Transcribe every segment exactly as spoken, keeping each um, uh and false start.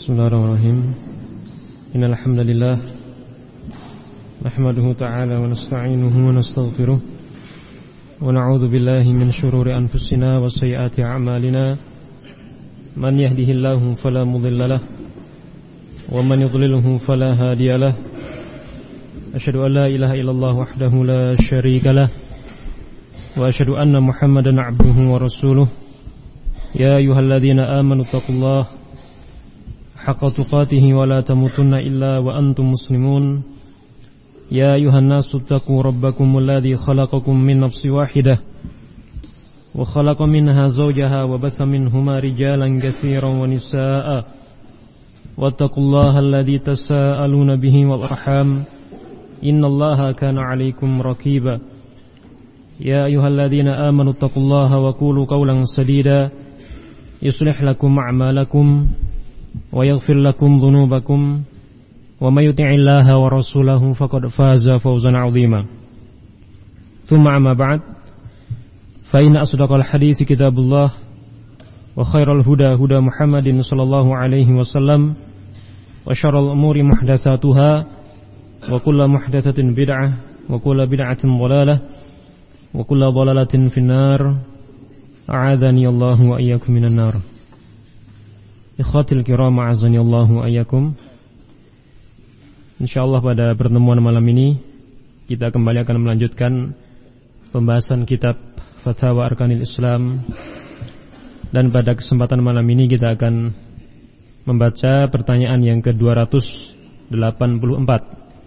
Bismillahirrahmanirrahim. Innal hamdalillah nahmaduhu ta'ala wa nasta'inuhu wa nastaghfiruh wa na'udzu billahi min shururi anfusina wa sayyiati a'malina. Man yahdihillahu fala mudilla lahu wa man yudlilhu fala hadiya lahu. Asyhadu an la ilaha illallah wahdahu la syarika lahu wa asyhadu anna Muhammadan 'abduhu wa rasuluh. Ya ayyuhalladzina amanu taqullaha haqqa tuqatih wa la tamutunna illa wa antum muslimun. Ya ayuhan nasu taqu rabbakumul ladzi khalaqakum min nafsin wahidah wa khalaqa minha zawjaha wa batha minhuma rijalan katsiran wa nisaa'a wattaqullaha alladzi tasaaluna bihi wal arham innallaha kana 'alaykum raqiba. Ya ayyuhalladzina amanu taqullaha wa qulu qawlan sadida yuslih lakum a'malakum wa yaghfir lakum dhunubakum wa may yuti'illaha wa rasulahu faqad faza fawzan 'azima. Tsumma amma ba'd, fa inna asdaqal hadithi kitabullah wa khairal huda huda Muhammadin sallallahu alaihi wasallam wa syarral umuri muhdatsatuha wa kullu muhdatsatin bid'ah wa kullu bid'atin dhalalah wa kullu dhalalatin finnar. A'adzani Allah wa iyyakum minan nar. Ikhwatil kiram, a'azani Allah wa iyyakum. Insyaallah pada pertemuan malam ini kita kembali akan melanjutkan pembahasan kitab Fatwa Arkanil Islam. Dan pada kesempatan malam ini kita akan membaca pertanyaan yang ke dua ratus delapan puluh empat.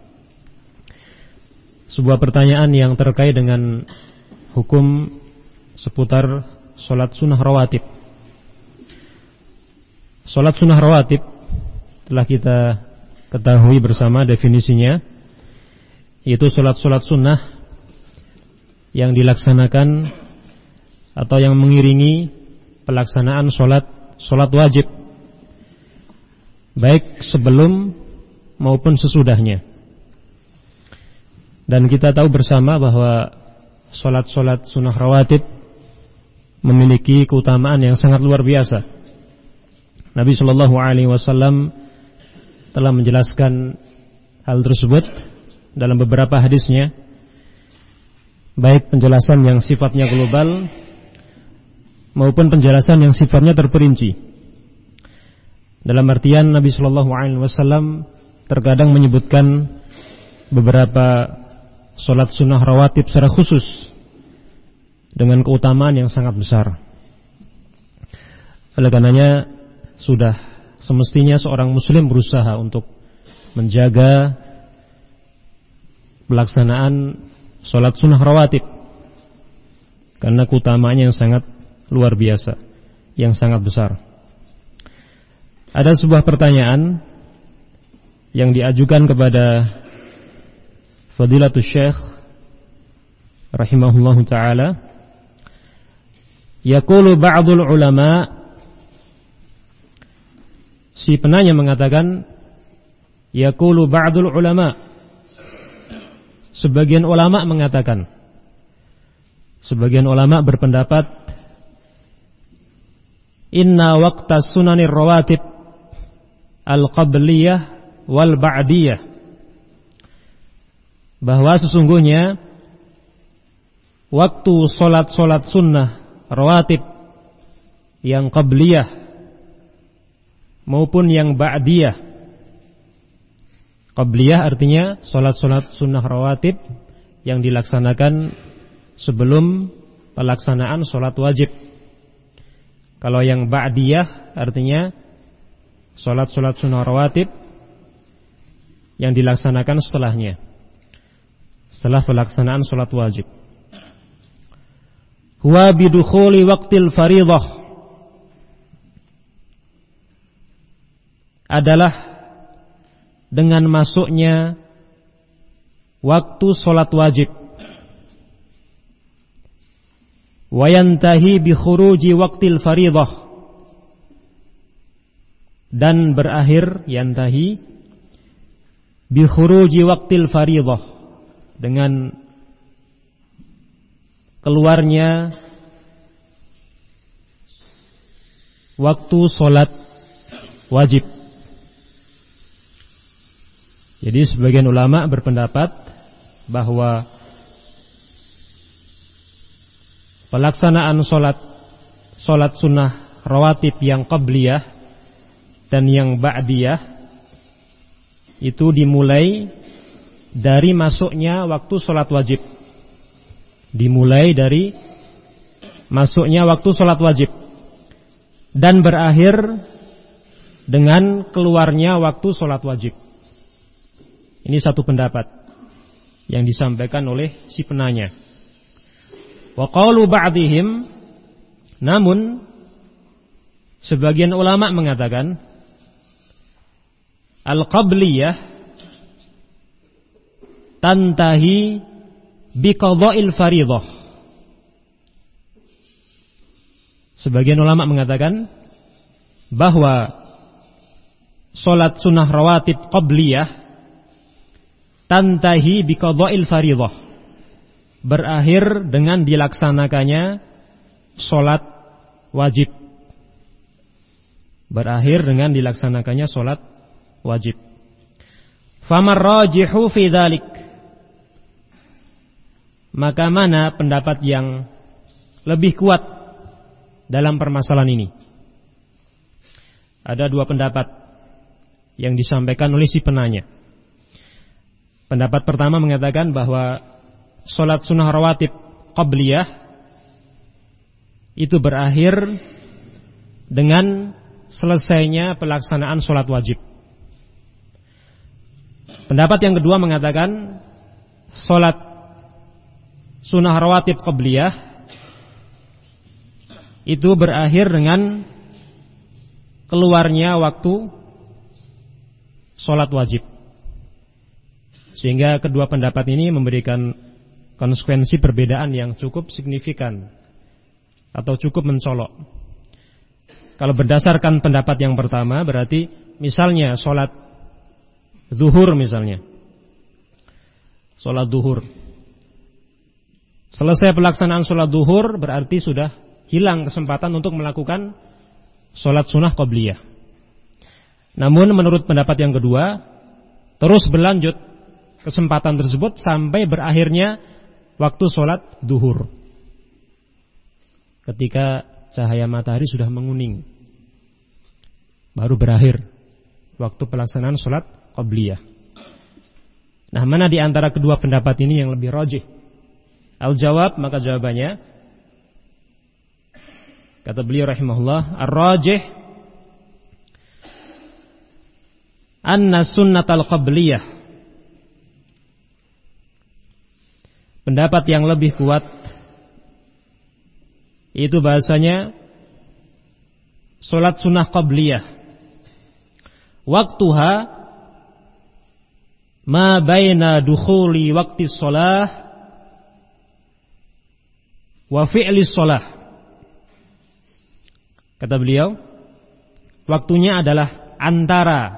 Sebuah pertanyaan yang terkait dengan hukum seputar salat sunnah rawatib. Salat sunnah rawatib telah kita ketahui bersama definisinya, yaitu salat-salat sunnah yang dilaksanakan atau yang mengiringi pelaksanaan salat salat wajib, baik sebelum maupun sesudahnya. Dan kita tahu bersama bahwa salat-salat sunnah rawatib memiliki keutamaan yang sangat luar biasa. Nabi Shallallahu Alaihi Wasallam telah menjelaskan hal tersebut dalam beberapa hadisnya, baik penjelasan yang sifatnya global maupun penjelasan yang sifatnya terperinci. Dalam artian Nabi Shallallahu Alaihi Wasallam terkadang menyebutkan beberapa sholat sunnah rawatib secara khusus dengan keutamaan yang sangat besar. Oleh karenanya sudah semestinya seorang muslim berusaha untuk menjaga pelaksanaan sholat sunnah rawatib, karena keutamaannya yang sangat luar biasa, yang sangat besar. Ada sebuah pertanyaan yang diajukan kepada Fadilatul Syekh rahimahullahu ta'ala. Yaqulu ba'dul ulama, si penanya mengatakan, yaqulu ba'dul ulama, sebagian ulama mengatakan, sebagian ulama berpendapat, inna waqta sunanir rawatib al-qabliyah wal ba'diyah, bahwa sesungguhnya waktu solat-solat sunnah rawatib yang qabliyah maupun yang ba'diyah. Qabliyah artinya solat-solat sunnah rawatib yang dilaksanakan sebelum pelaksanaan solat wajib. Kalau yang ba'diyah artinya solat-solat sunnah rawatib yang dilaksanakan setelahnya, setelah pelaksanaan solat wajib. Huwa bidukhuli waqtil faridah, adalah dengan masuknya waktu solat wajib. Wa yantahi bi khuruji waqtil faridah, dan berakhir yantahi bi khuruji waqtil faridah, dengan keluarnya waktu solat wajib. Jadi sebagian ulama berpendapat bahwa pelaksanaan sholat sholat sunnah rawatib yang qabliyah dan yang ba'diyah itu dimulai dari masuknya waktu sholat wajib. Dimulai dari masuknya waktu sholat wajib dan berakhir dengan keluarnya waktu sholat wajib. Ini satu pendapat yang disampaikan oleh si penanya. Wa qaulu ba'dihim, namun sebagian ulama mengatakan al-qabliyah tantahi biqadha'il fardhah. Sebagian ulama mengatakan bahwa salat sunnah rawatib qabliyah tantahi biqadha'il fardhah, berakhir dengan dilaksanakannya salat wajib. Berakhir dengan dilaksanakannya salat wajib. Famar rajihu fi dzalik, maka mana pendapat yang lebih kuat dalam permasalahan ini? Ada dua pendapat yang disampaikan oleh si penanya. Pendapat pertama mengatakan bahwa salat sunnah rawatib qabliyah itu berakhir dengan selesainya pelaksanaan salat wajib. Pendapat yang kedua mengatakan salat sunnah rawatib qabliyah itu berakhir dengan keluarnya waktu salat wajib. Sehingga kedua pendapat ini memberikan konsekuensi perbedaan yang cukup signifikan atau cukup mencolok. Kalau berdasarkan pendapat yang pertama, berarti misalnya sholat zuhur misalnya, sholat zuhur, selesai pelaksanaan sholat zuhur berarti sudah hilang kesempatan untuk melakukan sholat sunnah qabliyah. Namun menurut pendapat yang kedua, terus berlanjut kesempatan tersebut sampai berakhirnya waktu sholat zuhur, ketika cahaya matahari sudah menguning, baru berakhir waktu pelaksanaan sholat qabliyah. Nah, mana di antara kedua pendapat ini yang lebih rajih? Al-jawab, maka jawabannya, kata beliau rahimahullah, ar-rajih anna sunnatal qabliyah, pendapat yang lebih kuat itu bahasanya salat sunnah qabliyah waktuha ma baina dukhuli waqti shalah wa fi'li shalah. Kata beliau, waktunya adalah antara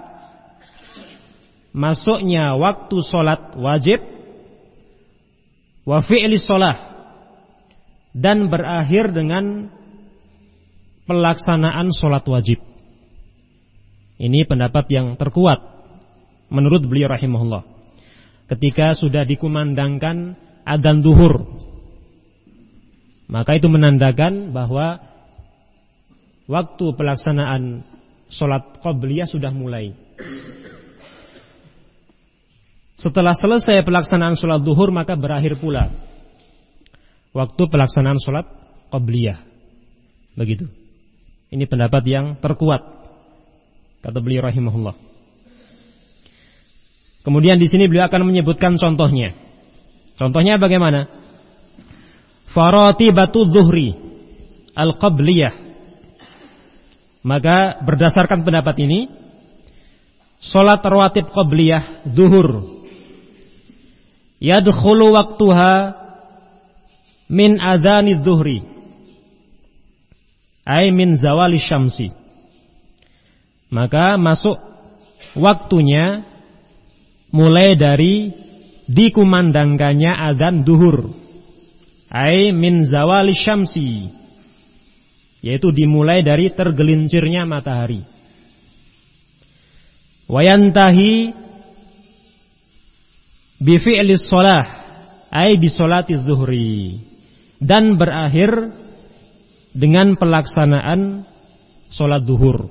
masuknya waktu salat wajib wa fi'li shalah dan berakhir dengan pelaksanaan salat wajib. Ini pendapat yang terkuat menurut beliau rahimahullah. Ketika sudah dikumandangkan adzan zuhur, maka itu menandakan bahwa waktu pelaksanaan salat qabliyah sudah mulai. Setelah selesai pelaksanaan salat zuhur, maka berakhir pula waktu pelaksanaan salat qabliyah. Begitu. Ini pendapat yang terkuat, kata beliau rahimahullah. Kemudian di sini beliau akan menyebutkan contohnya. Contohnya bagaimana? Faratibatu zuhri al-qabliyah. Maka berdasarkan pendapat ini, salat rawatib qabliyah zuhur yadkhulu waqtuha min adzani zuhri ay min zawali syamsi. Maka masuk waktunya mulai dari dikumandangkannya adzan zuhur, ay min zawali syamsi, yaitu dimulai dari tergelincirnya matahari. Wayantahi bi fi'lis shalah ai bi sholati zuhri, dan berakhir dengan pelaksanaan sholat zuhur.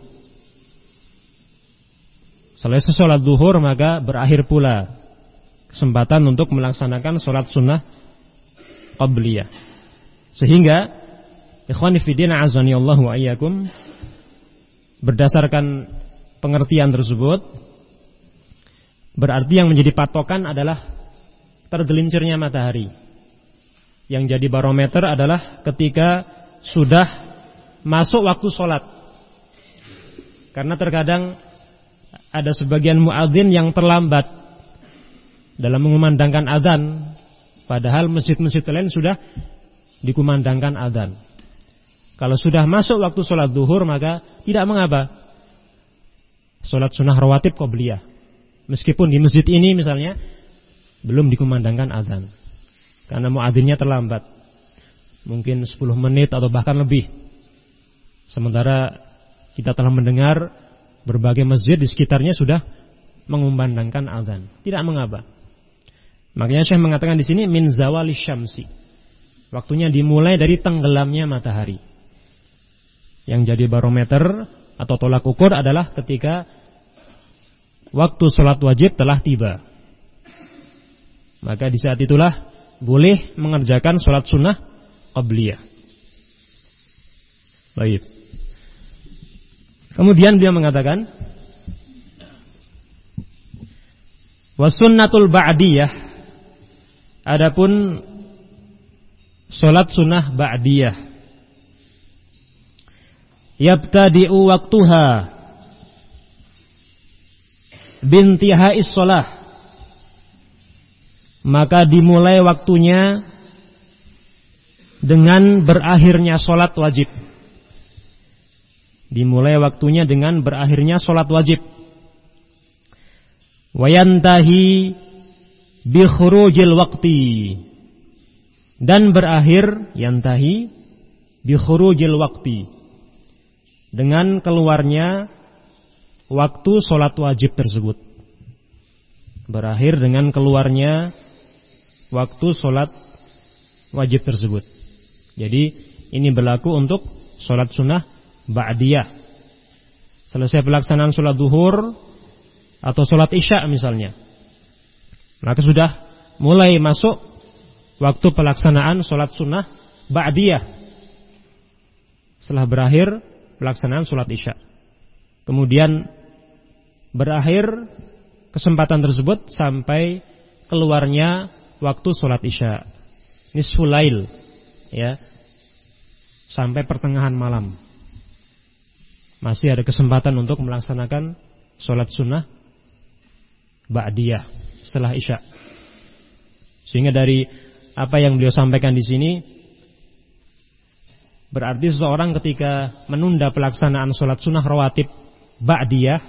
Selesai sholat zuhur maka berakhir pula kesempatan untuk melaksanakan sholat sunnah qabliyah. Sehingga ikhwani fiddin azani Allahu wa iyyakum, berdasarkan pengertian tersebut berarti yang menjadi patokan adalah tergelincirnya matahari. Yang jadi barometer adalah ketika sudah masuk waktu sholat. Karena terkadang ada sebagian muadzin yang terlambat dalam mengumandangkan azan, padahal masjid-masjid lain sudah dikumandangkan azan. Kalau sudah masuk waktu sholat zuhur maka tidak mengapa sholat sunnah rawatib qobliyah, meskipun di masjid ini misalnya belum dikumandangkan azan, karena muadzinnya terlambat, mungkin sepuluh menit atau bahkan lebih. Sementara kita telah mendengar berbagai masjid di sekitarnya sudah mengumandangkan azan, tidak mengapa. Makanya Syekh mengatakan di sini min zawali syamsi, waktunya dimulai dari tenggelamnya matahari. Yang jadi barometer atau tolak ukur adalah ketika waktu sholat wajib telah tiba. Maka di saat itulah boleh mengerjakan sholat sunnah qabliyah. Baik. Kemudian beliau mengatakan wasunnatul ba'diyah, adapun sholat sunnah ba'diyah, yabtadi'u waktuha bintihais sholah, maka dimulai waktunya dengan berakhirnya sholat wajib. Dimulai waktunya dengan berakhirnya sholat wajib. Wayantahi bi khurujil waqti, dan berakhir yantahi bi khurujil waqti, dengan keluarnya waktu sholat wajib tersebut. Berakhir dengan keluarnya waktu sholat wajib tersebut. Jadi ini berlaku untuk sholat sunnah ba'diyah. Selesai pelaksanaan sholat zuhur atau sholat isya misalnya, maka sudah mulai masuk waktu pelaksanaan sholat sunnah ba'diyah setelah berakhir pelaksanaan sholat isya. Kemudian berakhir kesempatan tersebut sampai keluarnya waktu sholat isya, nisful lail, ya, sampai pertengahan malam. Masih ada kesempatan untuk melaksanakan sholat sunnah ba'diyah setelah isya. Sehingga dari apa yang beliau sampaikan di sini, berarti seseorang ketika menunda pelaksanaan sholat sunnah rawatib ba'diyah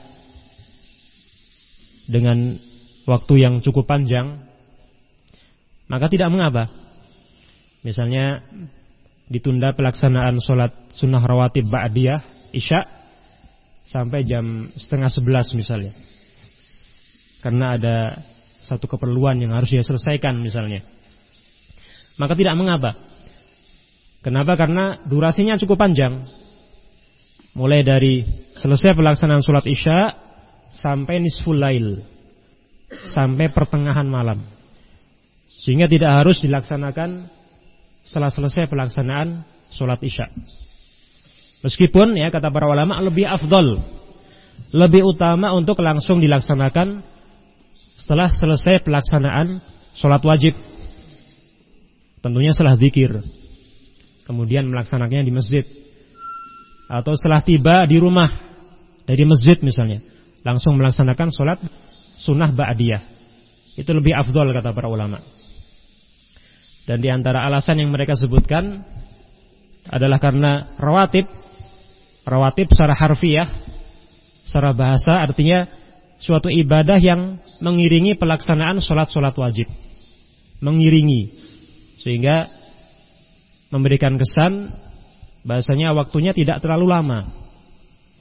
dengan waktu yang cukup panjang, maka tidak mengapa. Misalnya ditunda pelaksanaan sholat sunnah rawatib ba'diyah isya sampai jam setengah sebelas misalnya, karena ada satu keperluan yang harus dia selesaikan misalnya, maka tidak mengapa. Kenapa? Karena durasinya cukup panjang, mulai dari selesai pelaksanaan sholat isya sampai nisful lail, sampai pertengahan malam, sehingga tidak harus dilaksanakan setelah selesai pelaksanaan sholat isya. Meskipun ya kata para ulama lebih afdol, lebih utama untuk langsung dilaksanakan setelah selesai pelaksanaan sholat wajib. Tentunya setelah zikir, kemudian melaksanakannya di masjid, atau setelah tiba di rumah dari masjid misalnya, langsung melaksanakan sholat sunnah ba'diyah. Itu lebih afdol kata para ulama. Dan di antara alasan yang mereka sebutkan adalah karena rawatib, rawatib secara harfiah, secara bahasa artinya suatu ibadah yang mengiringi pelaksanaan sholat-sholat wajib, mengiringi, sehingga memberikan kesan bahasanya waktunya tidak terlalu lama.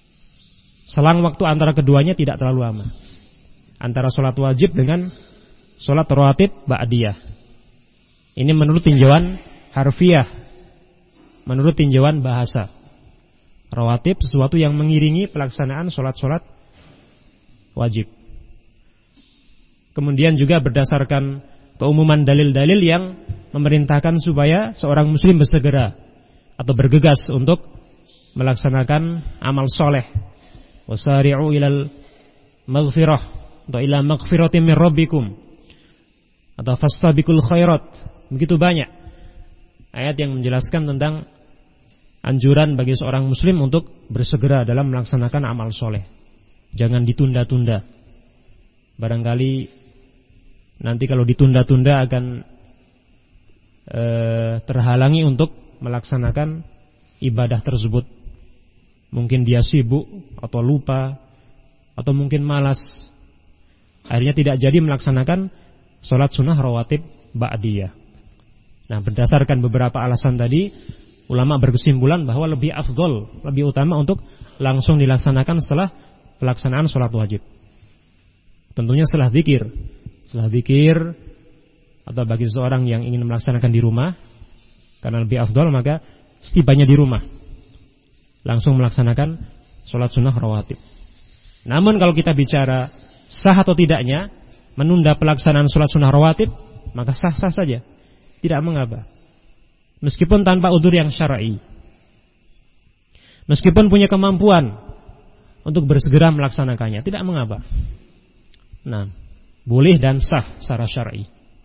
Selang waktu antara keduanya tidak terlalu lama, antara sholat wajib dengan salat rawatib ba'diyah. Ini menurut tinjauan harfiah, menurut tinjauan bahasa. Rawatib sesuatu yang mengiringi pelaksanaan salat-salat wajib. Kemudian juga berdasarkan keumuman dalil-dalil yang memerintahkan supaya seorang muslim bersegera atau bergegas untuk melaksanakan amal soleh. Wasari'u ilal maghfirah atau ila maghfiratin min rabbikum atau fastabiqul khairat. Begitu banyak ayat yang menjelaskan tentang anjuran bagi seorang muslim untuk bersegera dalam melaksanakan amal soleh. Jangan ditunda-tunda. Barangkali nanti kalau ditunda-tunda akan e, terhalangi untuk melaksanakan ibadah tersebut. Mungkin dia sibuk atau lupa atau mungkin malas. Akhirnya tidak jadi melaksanakan sholat sunnah rawatib ba'diyah. Nah, berdasarkan beberapa alasan tadi, ulama berkesimpulan bahwa lebih afdol, lebih utama untuk langsung dilaksanakan setelah pelaksanaan sholat wajib. Tentunya setelah zikir. Setelah zikir atau bagi seseorang yang ingin melaksanakan di rumah, karena lebih afdol maka setibanya di rumah langsung melaksanakan sholat sunnah rawatib. Namun kalau kita bicara sah atau tidaknya menunda pelaksanaan sholat sunnah rawatib, maka sah-sah saja, tidak mengapa. Meskipun tanpa udzur yang syar'i, meskipun punya kemampuan untuk bersegera melaksanakannya, tidak mengapa. Nah, boleh dan sah secara syar'i.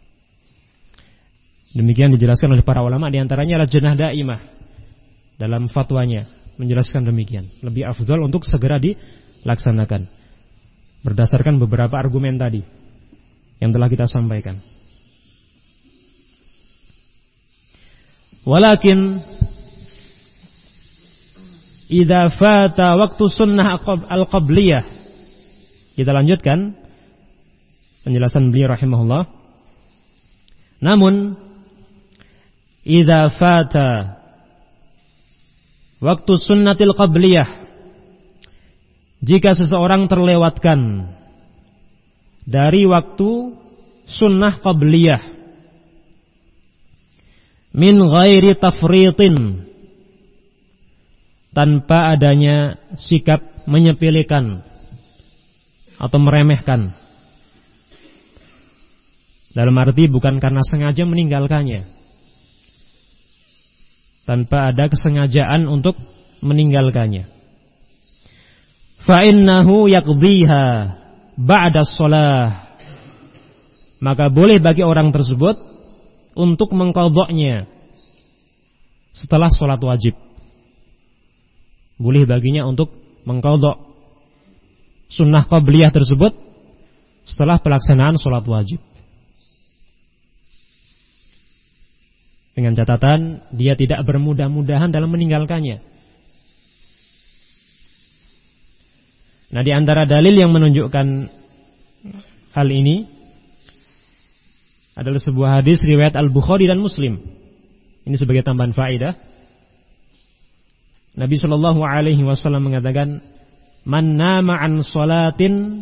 Demikian dijelaskan oleh para ulama, di antaranya Lajnah Daimah dalam fatwanya menjelaskan demikian. Lebih afdal untuk segera dilaksanakan berdasarkan beberapa argumen tadi yang telah kita sampaikan. Walakin idza fata waktu sunnah al-qabliyah. Kita lanjutkan penjelasan beliau rahimahullah. Namun idza fata waktu sunnatil qabliyah, jika seseorang terlewatkan dari waktu sunnah qabliyah min ghairi tafritin, tanpa adanya sikap menyepelekan atau meremehkan, dalam arti bukan karena sengaja meninggalkannya, tanpa ada kesengajaan untuk meninggalkannya. Fa innahu yaqdhiha ba'da shalah, maka boleh bagi orang tersebut untuk mengqadha'nya setelah sholat wajib. Boleh baginya untuk mengqadha' sunnah qabliyah tersebut setelah pelaksanaan sholat wajib, dengan catatan dia tidak bermudah-mudahan dalam meninggalkannya. Nah, di antara dalil yang menunjukkan hal ini adalah sebuah hadis riwayat Al-Bukhari dan Muslim. Ini sebagai tambahan faedah. Nabi sallallahu alaihi wasallam mengatakan, "Man nama an shalatin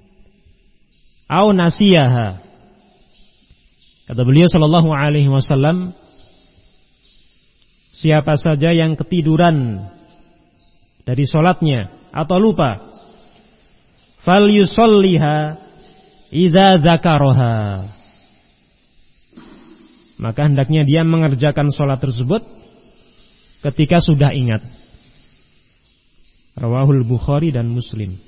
aw nasiyaha." Kata beliau sallallahu alaihi wasallam, siapa saja yang ketiduran dari salatnya atau lupa, fal yusalliha idza dzakaraha, maka hendaknya dia mengerjakan sholat tersebut ketika sudah ingat. Rawahul Bukhari dan Muslim.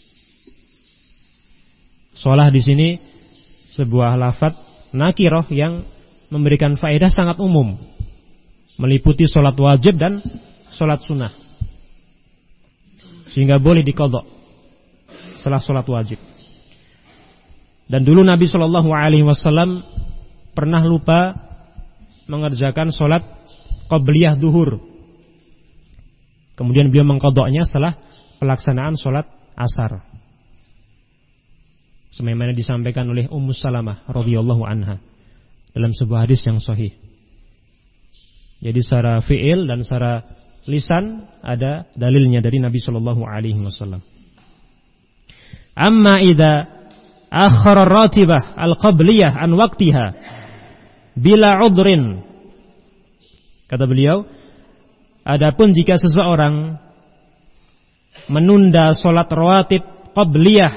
Sholat di sini sebuah lafadz nakirah yang memberikan faedah sangat umum, meliputi sholat wajib dan sholat sunnah, sehingga boleh diqadha setelah sholat wajib. Dan dulu Nabi Shallallahu Alaihi Wasallam pernah lupa mengerjakan sholat qabliyah duhur. Kemudian beliau mengqadha'nya setelah pelaksanaan sholat asar, sebagaimana disampaikan oleh Ummu Salamah radhiyallahu anha dalam sebuah hadis yang sahih. Jadi secara fi'il dan secara lisan ada dalilnya dari Nabi sallallahu alaihi wasallam. Amma idza akhara ratibah al-qabliyah an waqtiha bila udrin. Kata beliau, adapun jika seseorang menunda salat rawatib qabliyah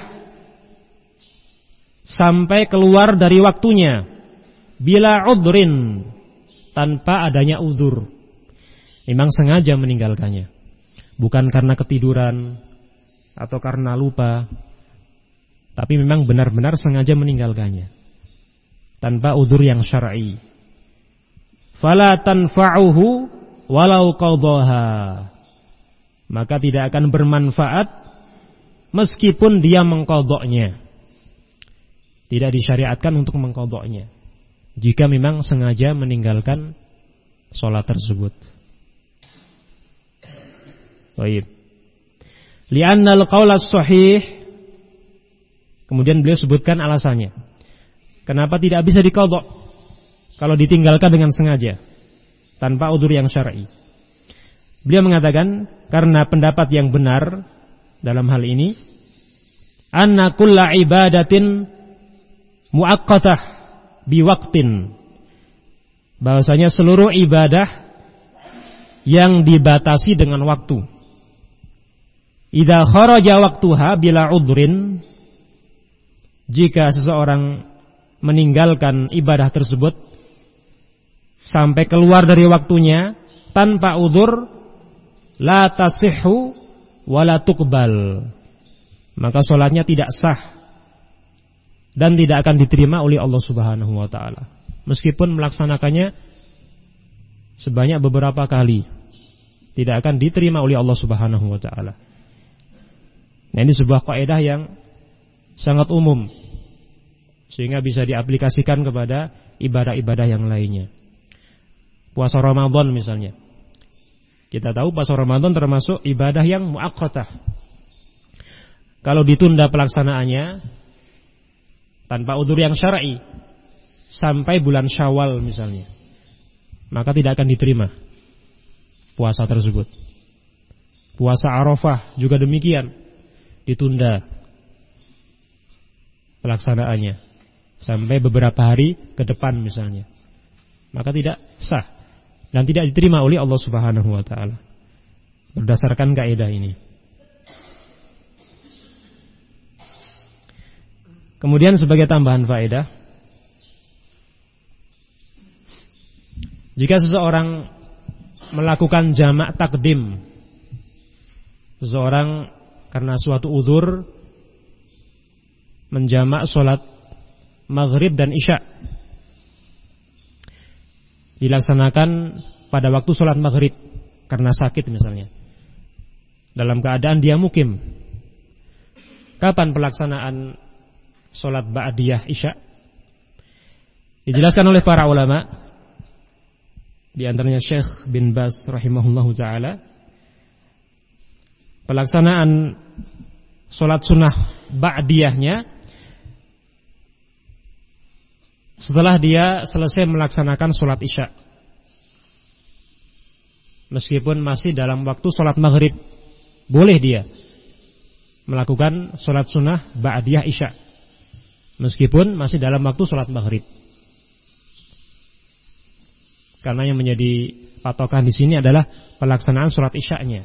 sampai keluar dari waktunya bila udrin, tanpa adanya uzur, memang sengaja meninggalkannya, bukan karena ketiduran atau karena lupa, tapi memang benar-benar sengaja meninggalkannya tanpa uzur yang syar'i. Fala tanfa'uhu walau qadhaha, maka tidak akan bermanfaat meskipun dia mengqadhanya. Tidak disyariatkan untuk mengqadhanya jika memang sengaja meninggalkan sholat tersebut. Baik. Li'anna al-qaul as-sahih, kemudian beliau sebutkan alasannya. Kenapa tidak bisa diqadha kalau ditinggalkan dengan sengaja tanpa udzur yang syar'i? Beliau mengatakan karena pendapat yang benar dalam hal ini, anna kulla ibadatin muaqqatah biwaktin, bahwasanya seluruh ibadah yang dibatasi dengan waktu, idza kharaja waqtuha bila udhrin, jika seseorang meninggalkan ibadah tersebut sampai keluar dari waktunya tanpa udhur, la tasihhu wa la tuqbal, maka salatnya tidak sah dan tidak akan diterima oleh Allah Subhanahu wa taala, meskipun melaksanakannya sebanyak beberapa kali, tidak akan diterima oleh Allah Subhanahu wa taala. Nah, ini sebuah kaidah yang sangat umum sehingga bisa diaplikasikan kepada ibadah-ibadah yang lainnya. Puasa Ramadan misalnya, kita tahu puasa Ramadan termasuk ibadah yang muaqqatah. Kalau ditunda pelaksanaannya tanpa udzur yang syar'i sampai bulan Syawal misalnya, maka tidak akan diterima puasa tersebut. Puasa Arafah juga demikian, ditunda pelaksanaannya sampai beberapa hari ke depan misalnya, maka tidak sah dan tidak diterima oleh Allah Subhanahu wa taala berdasarkan kaidah ini. Kemudian sebagai tambahan faedah, jika seseorang melakukan jamak takdim, seseorang karena suatu uzur menjamak sholat maghrib dan isya, dilaksanakan pada waktu sholat maghrib karena sakit misalnya, dalam keadaan dia mukim, kapan pelaksanaan sholat ba'diyah isya? Dijelaskan oleh para ulama, di antaranya Syekh bin Baz rahimahullahu ta'ala, pelaksanaan sholat sunnah ba'diyahnya setelah dia selesai melaksanakan sholat isya, meskipun masih dalam waktu sholat maghrib, boleh dia melakukan sholat sunnah ba'diyah isya meskipun masih dalam waktu sholat maghrib. Karena yang menjadi patokan di sini adalah pelaksanaan sholat isya'nya,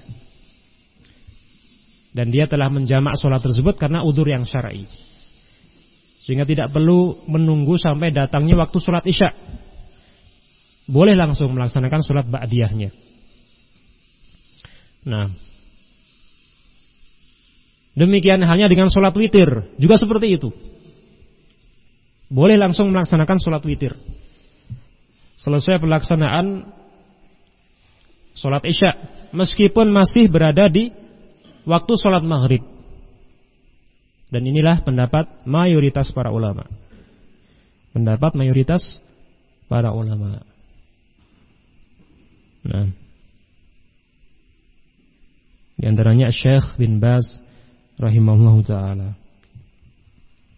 dan dia telah menjamak sholat tersebut karena udzur yang syar'i, sehingga tidak perlu menunggu sampai datangnya waktu sholat isya, boleh langsung melaksanakan sholat ba'diyahnya. Nah, demikian halnya dengan sholat witir, juga seperti itu. Boleh langsung melaksanakan sholat witir selesai pelaksanaan sholat isya, meskipun masih berada di waktu sholat maghrib. Dan inilah pendapat mayoritas para ulama. Pendapat mayoritas para ulama. Nah, di antaranya Syekh bin Baz rahimahullahu ta'ala.